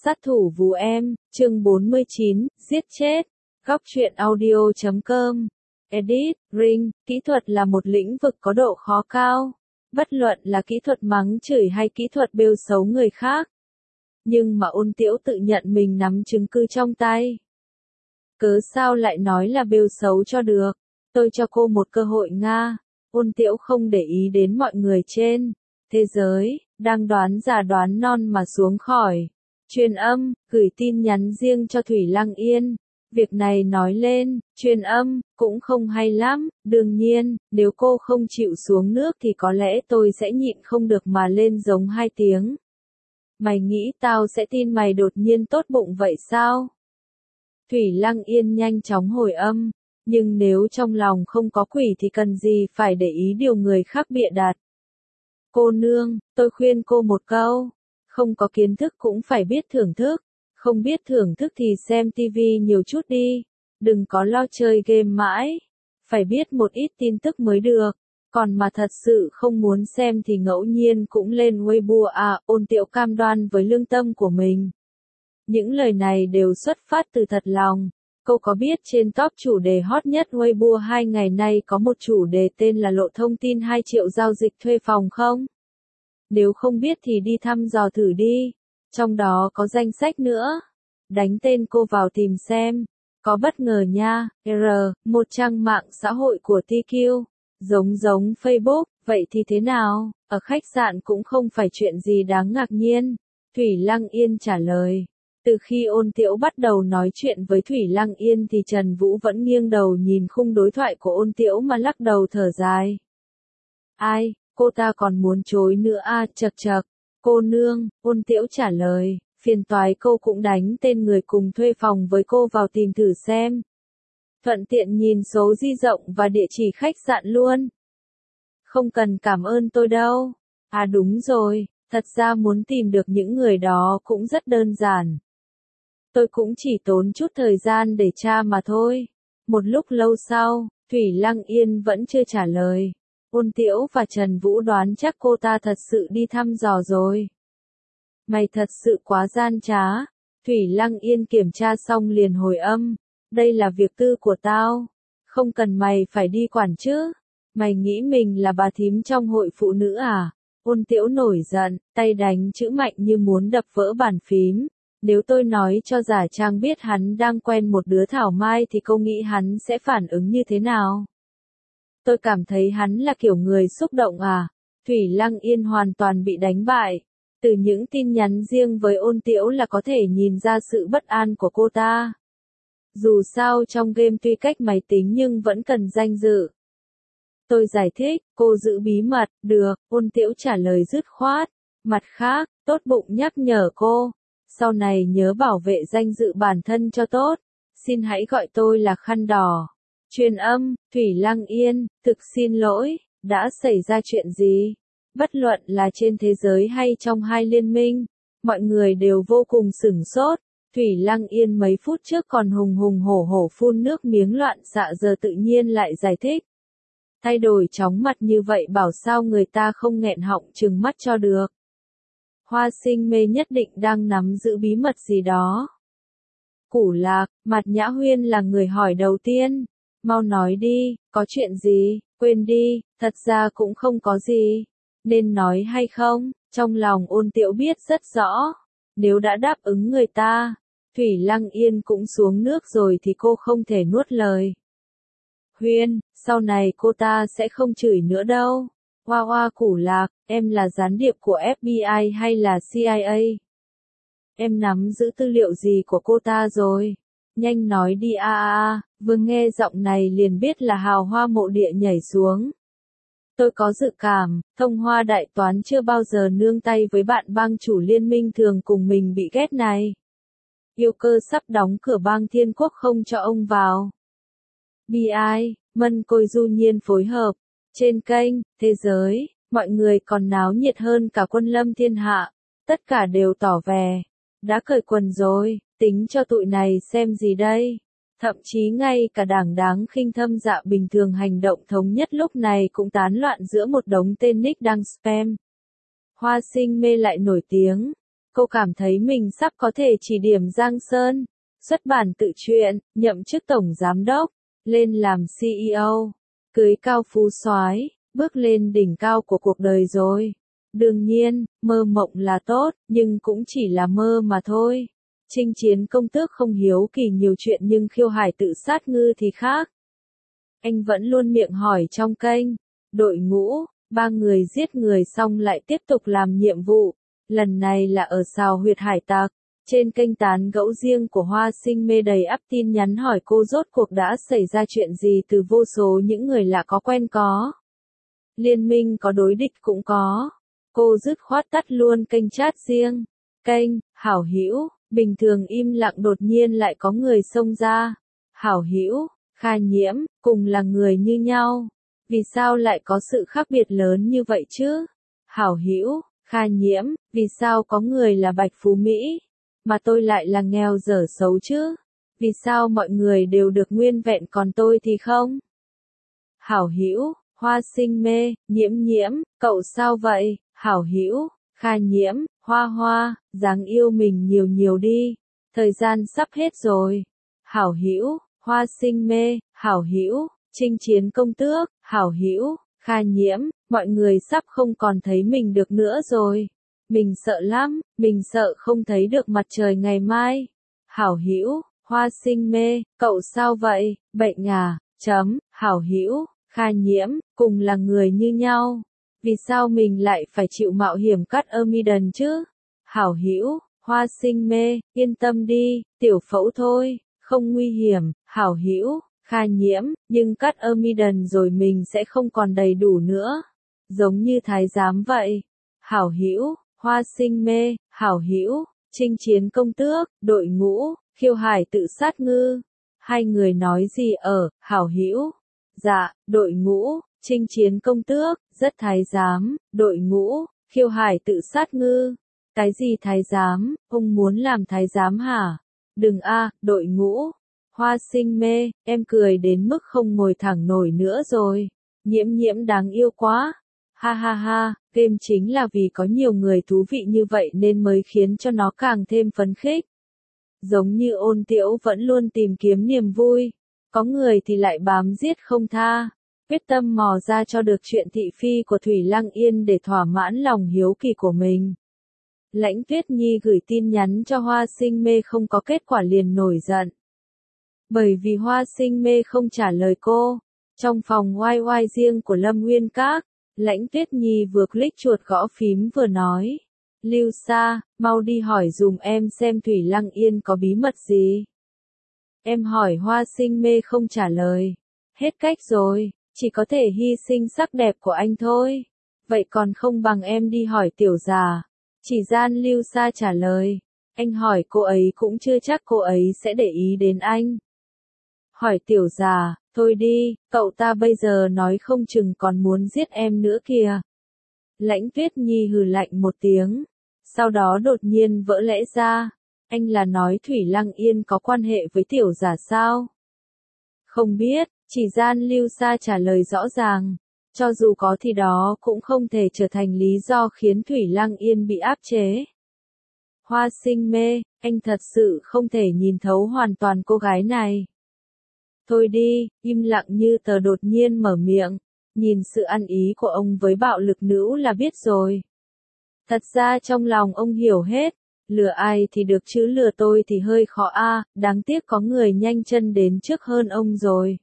Sát thủ Vú Em, chương 49, giết chết. Góc truyện audio.com. Edit, Ring, kỹ thuật là một lĩnh vực có độ khó cao. Bất luận là kỹ thuật mắng chửi hay kỹ thuật bêu xấu người khác. Nhưng mà Ôn Tiễu tự nhận mình nắm chứng cứ trong tay. Cớ sao lại nói là bêu xấu cho được? Tôi cho cô một cơ hội Nga. Ôn Tiễu không để ý đến mọi người trên thế giới, đang đoán già đoán non mà xuống khỏi truyền âm, gửi tin nhắn riêng cho Thủy Lăng Yên. Việc này nói lên, truyền âm, cũng không hay lắm, đương nhiên, nếu cô không chịu xuống nước thì có lẽ tôi sẽ nhịn không được mà lên giống 2 tiếng. Mày nghĩ tao sẽ tin mày đột nhiên tốt bụng vậy sao? Thủy Lăng Yên nhanh chóng hồi âm, nhưng nếu trong lòng không có quỷ thì cần gì phải để ý điều người khác bịa đặt. Cô nương, tôi khuyên cô một câu, không có kiến thức cũng phải biết thưởng thức, không biết thưởng thức thì xem tivi nhiều chút đi, đừng có lo chơi game mãi, phải biết một ít tin tức mới được, còn mà thật sự không muốn xem thì ngẫu nhiên cũng lên Weibo à. Ôn Tiễu cam đoan với lương tâm của mình. Những lời này đều xuất phát từ thật lòng. Cô có biết trên top chủ đề hot nhất Weibo 2 ngày nay có một chủ đề tên là lộ thông tin 2 triệu giao dịch thuê phòng không? Nếu không biết thì đi thăm dò thử đi. Trong đó có danh sách nữa. Đánh tên cô vào tìm xem. Có bất ngờ nha. Một trang mạng xã hội của TQ. Giống Facebook. Vậy thì thế nào? Ở khách sạn cũng không phải chuyện gì đáng ngạc nhiên. Thủy Lăng Yên trả lời. Từ khi Ôn Tiễu bắt đầu nói chuyện với Thủy Lăng Yên thì Trần Vũ vẫn nghiêng đầu nhìn khung đối thoại của Ôn Tiễu mà lắc đầu thở dài. Ai, cô ta còn muốn chối nữa à, chậc. Cô nương, Ôn Tiễu trả lời, phiền toái cô cũng đánh tên người cùng thuê phòng với cô vào tìm thử xem. Thuận tiện nhìn số di động và địa chỉ khách sạn luôn. Không cần cảm ơn tôi đâu. À đúng rồi, thật ra muốn tìm được những người đó cũng rất đơn giản. Tôi cũng chỉ tốn chút thời gian để tra mà thôi. Một lúc lâu sau, Thủy Lăng Yên vẫn chưa trả lời. Ôn Tiễu và Trần Vũ đoán chắc cô ta thật sự đi thăm dò rồi. Mày thật sự quá gian trá. Thủy Lăng Yên kiểm tra xong liền hồi âm. Đây là việc tư của tao. Không cần mày phải đi quản chứ. Mày nghĩ mình là bà thím trong hội phụ nữ à? Ôn Tiễu nổi giận, tay đánh chữ mạnh như muốn đập vỡ bàn phím. Nếu tôi nói cho Giả Trang biết hắn đang quen một đứa thảo mai thì cô nghĩ hắn sẽ phản ứng như thế nào? Tôi cảm thấy hắn là kiểu người xúc động à? Thủy Lăng Yên hoàn toàn bị đánh bại. Từ những tin nhắn riêng với Ôn Tiễu là có thể nhìn ra sự bất an của cô ta. Dù sao trong game tuy cách máy tính nhưng vẫn cần danh dự. Tôi giải thích, cô giữ bí mật, được, Ôn Tiễu trả lời dứt khoát. Mặt khác, tốt bụng nhắc nhở cô. Sau này nhớ bảo vệ danh dự bản thân cho tốt. Xin hãy gọi tôi là Khăn Đỏ. Truyền âm, Thủy Lăng Yên, thực xin lỗi, đã xảy ra chuyện gì? Bất luận là trên thế giới hay trong hai liên minh, mọi người đều vô cùng sửng sốt. Thủy Lăng Yên mấy phút trước còn hùng hổ phun nước miếng loạn xạ giờ tự nhiên lại giải thích. Thay đổi chóng mặt như vậy bảo sao người ta không nghẹn họng trừng mắt cho được. Hoa Sinh Mê nhất định đang nắm giữ bí mật gì đó. Củ Lạc, Mạt Nhã Huyên là người hỏi đầu tiên. Mau nói đi, có chuyện gì, quên đi, thật ra cũng không có gì. Nên nói hay không, trong lòng Ôn Tiễu biết rất rõ. Nếu đã đáp ứng người ta, Thủy Lăng Yên cũng xuống nước rồi thì cô không thể nuốt lời. Huyên, sau này cô ta sẽ không chửi nữa đâu. Hoa Củ Lạc, em là gián điệp của FBI hay là CIA? Em nắm giữ tư liệu gì của cô ta rồi? Nhanh nói đi vừa nghe giọng này liền biết là hào hoa mộ địa nhảy xuống. Tôi có dự cảm, Thông Hoa đại toán chưa bao giờ nương tay với bạn bang chủ liên minh thường cùng mình bị ghét này. Yêu Cơ sắp đóng cửa bang Thiên Quốc không cho ông vào. BI, Mân Côi Du Nhiên phối hợp. Trên kênh, Thế Giới, mọi người còn náo nhiệt hơn cả Quân Lâm Thiên Hạ. Tất cả đều tỏ vẻ. Đã cởi quần rồi, tính cho tụi này xem gì đây. Thậm chí ngay cả đảng đáng khinh Thâm Dạ bình thường hành động thống nhất lúc này cũng tán loạn giữa một đống tên nick đang spam. Hoa Sinh Mê lại nổi tiếng. Cô cảm thấy mình sắp có thể chỉ điểm Giang Sơn, xuất bản tự truyện, nhậm chức tổng giám đốc, lên làm CEO, cưới cao phú soái, bước lên đỉnh cao của cuộc đời rồi. Đương nhiên, mơ mộng là tốt, nhưng cũng chỉ là mơ mà thôi. Chinh Chiến công tước không hiếu kỳ nhiều chuyện nhưng Khiêu Hải tự sát ngư thì khác. Anh vẫn luôn miệng hỏi trong kênh. Đội ngũ, 3 người giết người xong lại tiếp tục làm nhiệm vụ. Lần này là ở Sào Huyệt Hải Tặc. Trên kênh tán gẫu riêng của Hoa Sinh Mê đầy ắp tin nhắn hỏi cô rốt cuộc đã xảy ra chuyện gì từ vô số những người lạ có quen có. Liên minh có đối địch cũng có. Cô dứt khoát tắt luôn kênh chat riêng. Kênh, hảo hữu, bình thường im lặng đột nhiên lại có người xông ra. Hảo hữu, Kha Nhiễm, cùng là người như nhau. Vì sao lại có sự khác biệt lớn như vậy chứ? Hảo hữu, Kha Nhiễm, vì sao có người là Bạch Phú Mỹ, mà tôi lại là nghèo dở xấu chứ? Vì sao mọi người đều được nguyên vẹn còn tôi thì không? Hảo hữu, Hoa Sinh Mê, Nhiễm Nhiễm, cậu sao vậy? Hảo hữu, Kha Nhiễm, Hoa Hoa, dáng yêu mình nhiều nhiều đi, thời gian sắp hết rồi. Hảo hữu, Hoa Sinh Mê, hảo hữu, Chinh Chiến công tước, hảo hữu, Kha Nhiễm, mọi người sắp không còn thấy mình được nữa rồi. Mình sợ lắm, mình sợ không thấy được mặt trời ngày mai. Hảo hữu, Hoa Sinh Mê, cậu sao vậy? Bệnh à? Hảo hữu, Kha Nhiễm, cùng là người như nhau. Vì sao mình lại phải chịu mạo hiểm cắt amidan chứ? Hảo hữu, Hoa Sinh Mê, yên tâm đi, tiểu phẫu thôi, không nguy hiểm. Hảo hữu, Kha Nhiễm, nhưng cắt amidan rồi mình sẽ không còn đầy đủ nữa. Giống như thái giám vậy. Hảo hữu, Hoa Sinh Mê, hảo hữu, Chinh Chiến công tước, đội ngũ, Khiêu Hải tự sát ngư. Hai người nói gì ở, hảo hữu? Dạ, đội ngũ, Chinh Chiến công tước, rất thái giám, đội ngũ, Khiêu Hải tự sát ngư. Cái gì thái giám, ông muốn làm thái giám hả? Đừng a, đội ngũ. Hoa Sinh Mê, em cười đến mức không ngồi thẳng nổi nữa rồi. Nhiễm Nhiễm đáng yêu quá. Ha ha ha, game chính là vì có nhiều người thú vị như vậy nên mới khiến cho nó càng thêm phấn khích. Giống như Ôn Tiễu vẫn luôn tìm kiếm niềm vui, có người thì lại bám giết không tha, quyết tâm mò ra cho được chuyện thị phi của Thủy Lăng Yên để thỏa mãn lòng hiếu kỳ của mình. Lãnh Tuyết Nhi gửi tin nhắn cho Hoa Sinh Mê không có kết quả liền nổi giận. Bởi vì Hoa Sinh Mê không trả lời cô, trong phòng YY riêng của Lâm Nguyên Các, Lãnh Tuyết Nhi vừa click chuột gõ phím vừa nói. Lưu Sa, mau đi hỏi dùm em xem Thủy Lăng Yên có bí mật gì. Em hỏi Hoa Sinh Mê không trả lời. Hết cách rồi, chỉ có thể hy sinh sắc đẹp của anh thôi. Vậy còn không bằng em đi hỏi tiểu già. Chỉ gian Lưu Sa trả lời. Anh hỏi cô ấy cũng chưa chắc cô ấy sẽ để ý đến anh. Hỏi tiểu già, thôi đi, cậu ta bây giờ nói không chừng còn muốn giết em nữa kìa. Lãnh Tuyết Nhi hừ lạnh một tiếng. Sau đó đột nhiên vỡ lẽ ra. Anh là nói Thủy Lăng Yên có quan hệ với tiểu giả sao? Không biết, chỉ gian Lưu Sa trả lời rõ ràng. Cho dù có thì đó cũng không thể trở thành lý do khiến Thủy Lăng Yên bị áp chế. Hoa Sinh Mê, anh thật sự không thể nhìn thấu hoàn toàn cô gái này. Thôi đi, im lặng như tờ đột nhiên mở miệng. Nhìn sự ăn ý của ông với bạo lực nữ là biết rồi. Thật ra trong lòng ông hiểu hết. Lừa ai thì được chứ lừa tôi thì hơi khó a, đáng tiếc có người nhanh chân đến trước hơn ông rồi.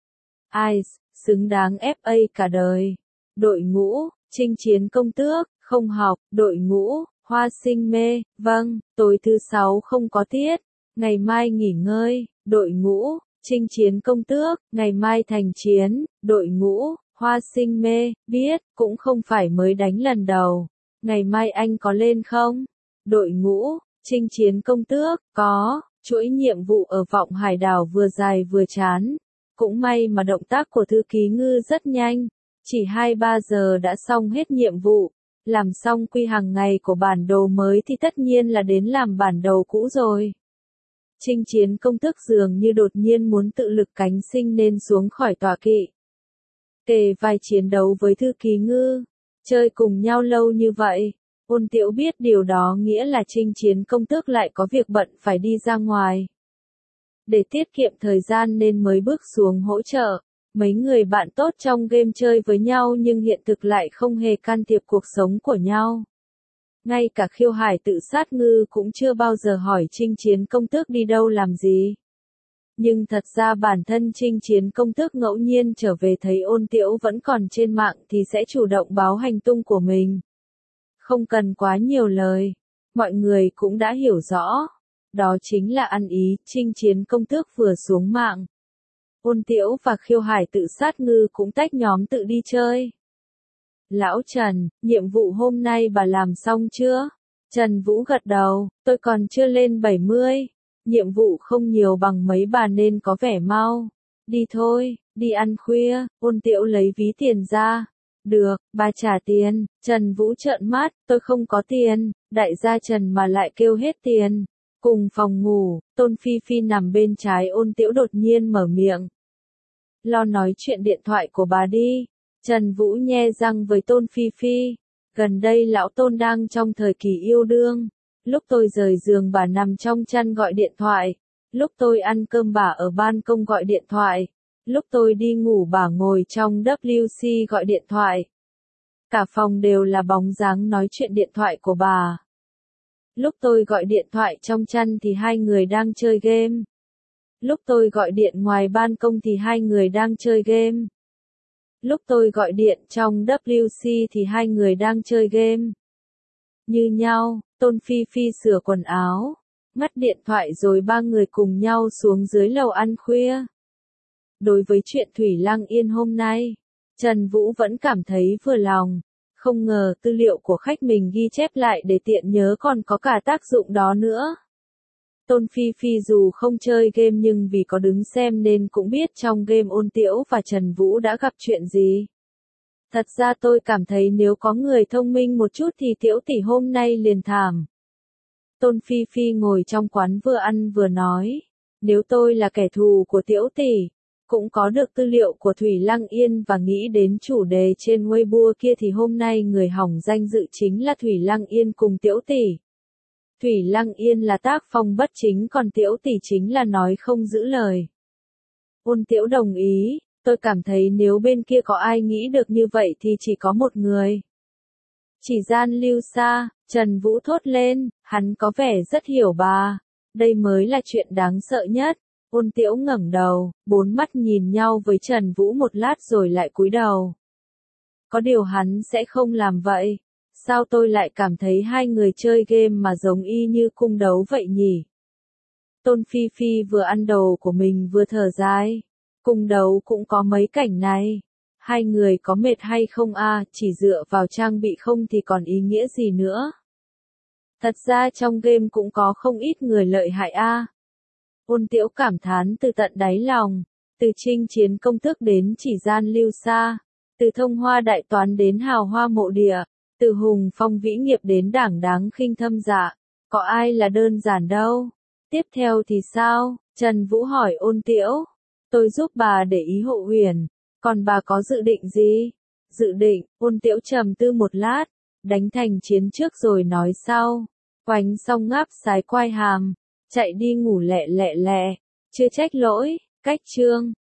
Ai, xứng đáng FA cả đời. Đội ngũ, Chinh Chiến công tước, không học, đội ngũ, Hoa Sinh Mê, vâng, tối thứ 6 không có tiết, ngày mai nghỉ ngơi, đội ngũ, Chinh Chiến công tước, ngày mai thành chiến, đội ngũ, Hoa Sinh Mê, biết, cũng không phải mới đánh lần đầu. Ngày mai anh có lên không? Đội ngũ, Chinh Chiến công tước, có, chuỗi nhiệm vụ ở Vọng Hải đảo vừa dài vừa chán. Cũng may mà động tác của thư ký Ngư rất nhanh, chỉ 2-3 giờ đã xong hết nhiệm vụ. Làm xong quy hàng ngày của bản đồ mới thì tất nhiên là đến làm bản đồ cũ rồi. Chinh Chiến công tước dường như đột nhiên muốn tự lực cánh sinh nên xuống khỏi tọa kỵ. Kề vai chiến đấu với thư ký Ngư, chơi cùng nhau lâu như vậy, Ôn Tiễu biết điều đó nghĩa là Chinh Chiến công tước lại có việc bận phải đi ra ngoài. Để tiết kiệm thời gian nên mới bước xuống hỗ trợ. Mấy người bạn tốt trong game chơi với nhau nhưng hiện thực lại không hề can thiệp cuộc sống của nhau. Ngay cả Khiêu Hải Tự Sát Ngư cũng chưa bao giờ hỏi Chinh Chiến công tước đi đâu làm gì. Nhưng thật ra bản thân Chinh Chiến công tước ngẫu nhiên trở về thấy Ôn Tiễu vẫn còn trên mạng thì sẽ chủ động báo hành tung của mình. Không cần quá nhiều lời, mọi người cũng đã hiểu rõ. Đó chính là ăn ý, Chinh Chiến công tước vừa xuống mạng. Ôn Tiễu và Khiêu Hải Tự Sát Ngư cũng tách nhóm tự đi chơi. Lão Trần, nhiệm vụ hôm nay bà làm xong chưa? Trần Vũ gật đầu, tôi còn chưa lên 70. Nhiệm vụ không nhiều bằng mấy bà nên có vẻ mau. Đi thôi, đi ăn khuya. Ôn Tiễu lấy ví tiền ra. Được, bà trả tiền. Trần Vũ trợn mắt, tôi không có tiền. Đại gia Trần mà lại kêu hết tiền. Cùng phòng ngủ, Tôn Phi Phi nằm bên trái Ôn Tiễu đột nhiên mở miệng. Lo nói chuyện điện thoại của bà đi. Trần Vũ nhe răng với Tôn Phi Phi. Gần đây lão Tôn đang trong thời kỳ yêu đương. Lúc tôi rời giường bà nằm trong chăn gọi điện thoại. Lúc tôi ăn cơm bà ở ban công gọi điện thoại. Lúc tôi đi ngủ bà ngồi trong WC gọi điện thoại. Cả phòng đều là bóng dáng nói chuyện điện thoại của bà. Lúc tôi gọi điện thoại trong chăn thì hai người đang chơi game. Lúc tôi gọi điện ngoài ban công thì hai người đang chơi game. Lúc tôi gọi điện trong WC thì hai người đang chơi game. Như nhau, Tôn Phi Phi sửa quần áo, ngắt điện thoại rồi ba người cùng nhau xuống dưới lầu ăn khuya. Đối với chuyện Thủy Lăng Yên hôm nay, Trần Vũ vẫn cảm thấy vừa lòng. Không ngờ tư liệu của khách mình ghi chép lại để tiện nhớ còn có cả tác dụng đó nữa. Tôn Phi Phi dù không chơi game nhưng vì có đứng xem nên cũng biết trong game Ôn Tiễu và Trần Vũ đã gặp chuyện gì. Thật ra tôi cảm thấy nếu có người thông minh một chút thì Tiễu tỷ hôm nay liền thảm. Tôn Phi Phi ngồi trong quán vừa ăn vừa nói. Nếu tôi là kẻ thù của Tiễu tỷ, cũng có được tư liệu của Thủy Lăng Yên và nghĩ đến chủ đề trên Weibo kia thì hôm nay người hỏng danh dự chính là Thủy Lăng Yên cùng Tiễu tỷ. Thủy Lăng Yên là tác phong bất chính còn Tiễu tỷ chính là nói không giữ lời. Ôn Tiễu đồng ý, tôi cảm thấy nếu bên kia có ai nghĩ được như vậy thì chỉ có một người. Chỉ gian lưu xa, Trần Vũ thốt lên, hắn có vẻ rất hiểu bà. Đây mới là chuyện đáng sợ nhất. Ôn Tiễu ngẩng đầu, bốn mắt nhìn nhau với Trần Vũ một lát rồi lại cúi đầu. Có điều hắn sẽ không làm vậy. Sao tôi lại cảm thấy hai người chơi game mà giống y như cung đấu vậy nhỉ? Tôn Phi Phi vừa ăn đồ của mình vừa thở dài. Cung đấu cũng có mấy cảnh này. Hai người có mệt hay không chỉ dựa vào trang bị không thì còn ý nghĩa gì nữa. Thật ra trong game cũng có không ít người lợi hại Ôn Tiễu cảm thán từ tận đáy lòng. Từ Chinh Chiến công tước đến chỉ gian lưu xa. Từ thông hoa đại toán đến hào hoa mộ địa. Từ hùng phong vĩ nghiệp đến đảng đáng khinh thâm dạ. Có ai là đơn giản đâu. Tiếp theo thì sao? Trần Vũ hỏi Ôn Tiễu. Tôi giúp bà để ý Hộ Huyền. Còn bà có dự định gì? Dự định, Ôn Tiễu trầm tư một lát. Đánh thành chiến trước rồi nói sau. Oánh xong ngáp sái quai hàm. Chạy đi ngủ lẹ lẹ lẹ. Chưa trách lỗi. Cách chương.